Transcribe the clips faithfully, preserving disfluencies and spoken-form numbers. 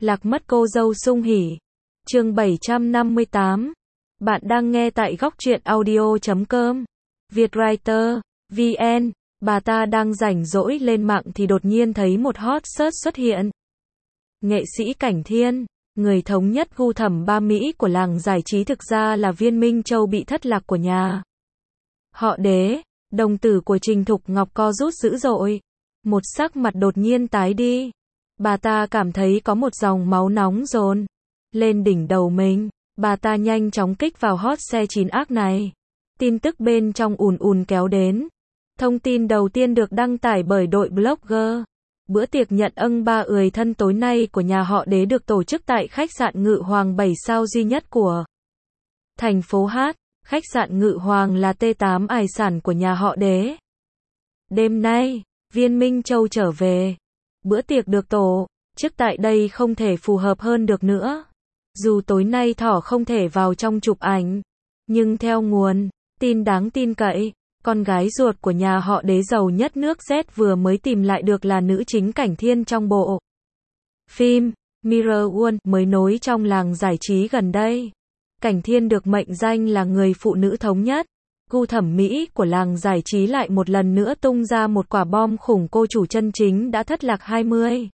Lạc mất cô dâu sung hỉ. Chương bảy trăm năm mươi tám. Bạn đang nghe tại góc truyện audio chấm com. Vietwriter, vê en. Bà ta đang rảnh rỗi lên mạng thì đột nhiên thấy một hot search xuất hiện. Nghệ sĩ Cảnh Thiên, người thống nhất gu thẩm ba Mỹ của làng giải trí thực ra là Viên Minh Châu bị thất lạc của nhà họ Đế. Đồng tử của Trình Thục Ngọc co rút dữ dội. Một sắc mặt đột nhiên tái đi. Bà ta cảm thấy có một dòng máu nóng dồn lên đỉnh đầu mình. Bà ta nhanh chóng kích vào hot xe chín ác này. Tin tức bên trong ùn ùn kéo đến. Thông tin đầu tiên được đăng tải bởi đội blogger. Bữa tiệc nhận ân ba ười thân tối nay của nhà họ Đế được tổ chức tại khách sạn Ngự Hoàng bảy sao duy nhất của thành phố Hát. Khách sạn Ngự Hoàng là T tám tài sản của nhà họ Đế. Đêm nay, Viên Minh Châu trở về. Bữa tiệc được tổ chức tại đây không thể phù hợp hơn được nữa. Dù tối nay Thỏ không thể vào trong chụp ảnh, nhưng theo nguồn tin đáng tin cậy, con gái ruột của nhà họ Đế giàu nhất nước Z vừa mới tìm lại được là nữ chính Cảnh Thiên trong bộ phim Mirror World mới nối trong làng giải trí gần đây. Cảnh Thiên được mệnh danh là người phụ nữ thống nhất gu thẩm mỹ của làng giải trí lại một lần nữa tung ra một quả bom khủng. Cô chủ chân chính đã thất lạc hai mươi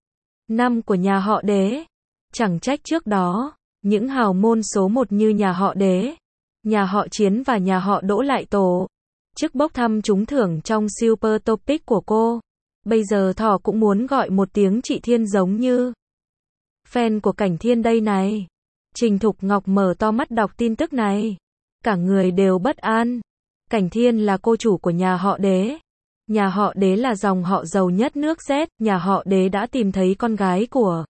năm của nhà họ Đế. Chẳng trách trước đó, những hào môn số một như nhà họ Đế, nhà họ Chiến và nhà họ Đỗ lại tổ chức bốc thăm trúng thưởng trong Super Topic của cô. Bây giờ Thỏ cũng muốn gọi một tiếng chị Thiên giống như fan của Cảnh Thiên đây này. Trình Thục Ngọc mở to mắt đọc tin tức này. Cả người đều bất an. Cảnh Thiên là cô chủ của nhà họ Đế. Nhà họ Đế là dòng họ giàu nhất nước Z. Nhà họ Đế đã tìm thấy con gái của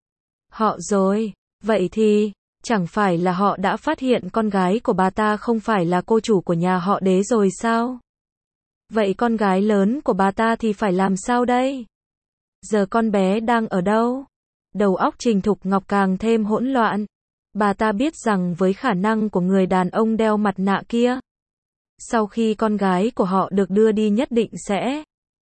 họ rồi. Vậy thì, chẳng phải là họ đã phát hiện con gái của bà ta không phải là cô chủ của nhà họ Đế rồi sao? Vậy con gái lớn của bà ta thì phải làm sao đây? Giờ con bé đang ở đâu? Đầu óc Trình Thục Ngọc càng thêm hỗn loạn. Bà ta biết rằng với khả năng của người đàn ông đeo mặt nạ kia, sau khi con gái của họ được đưa đi nhất định sẽ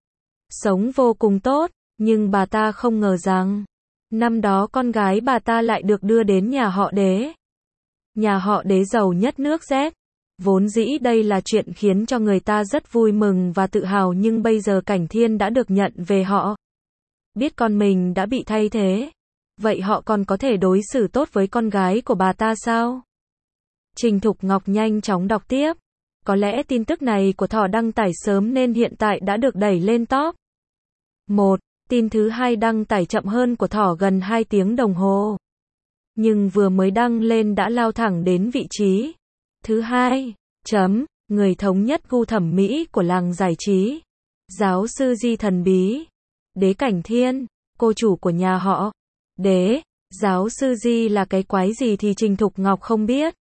sống vô cùng tốt, nhưng bà ta không ngờ rằng năm đó con gái bà ta lại được đưa đến nhà họ Đế. Nhà họ Đế giàu nhất nước Z. Vốn dĩ đây là chuyện khiến cho người ta rất vui mừng và tự hào, nhưng bây giờ Cảnh Thiên đã được nhận về họ. Biết con mình đã bị thay thế. Vậy họ còn có thể đối xử tốt với con gái của bà ta sao? Trình Thục Ngọc nhanh chóng đọc tiếp. Có lẽ tin tức này của Thỏ đăng tải sớm nên hiện tại đã được đẩy lên top một. Tin thứ hai đăng tải chậm hơn của Thỏ gần hai tiếng đồng hồ. Nhưng vừa mới đăng lên đã lao thẳng đến vị trí thứ hai. Chấm, người thống nhất gu thẩm mỹ của làng giải trí. Giáo sư Di thần bí. Đế Cảnh Thiên, cô chủ của nhà họ Đế. Giáo sư Di là cái quái gì thì Trình Thục Ngọc không biết.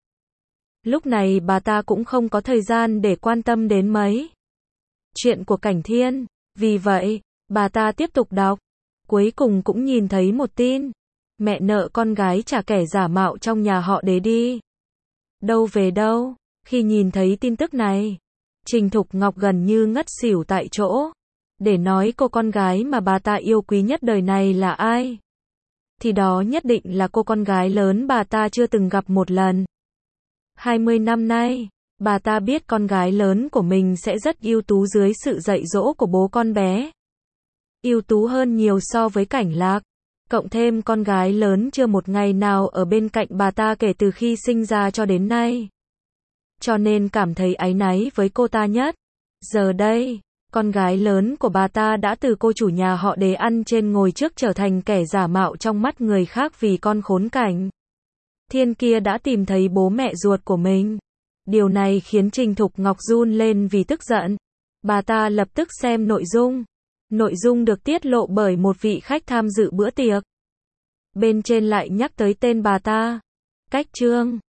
Lúc này bà ta cũng không có thời gian để quan tâm đến mấy chuyện của Cảnh Thiên. Vì vậy, bà ta tiếp tục đọc. Cuối cùng cũng nhìn thấy một tin. Mẹ nợ con gái trả kẻ giả mạo trong nhà họ Đế đi. Đâu về đâu. Khi nhìn thấy tin tức này, Trình Thục Ngọc gần như ngất xỉu tại chỗ. Để nói cô con gái mà bà ta yêu quý nhất đời này là ai, thì đó nhất định là cô con gái lớn bà ta chưa từng gặp một lần. hai mươi năm nay, bà ta biết con gái lớn của mình sẽ rất ưu tú dưới sự dạy dỗ của bố con bé. Ưu tú hơn nhiều so với Cảnh Lạc. Cộng thêm con gái lớn chưa một ngày nào ở bên cạnh bà ta kể từ khi sinh ra cho đến nay. Cho nên cảm thấy áy náy với cô ta nhất. Giờ đây, con gái lớn của bà ta đã từ cô chủ nhà họ Đế ăn trên ngồi trước trở thành kẻ giả mạo trong mắt người khác vì con khốn Cảnh Thiên kia đã tìm thấy bố mẹ ruột của mình. Điều này khiến Trình Thục Ngọc run lên vì tức giận. Bà ta lập tức xem nội dung. Nội dung được tiết lộ bởi một vị khách tham dự bữa tiệc. Bên trên lại nhắc tới tên bà ta. Cách chương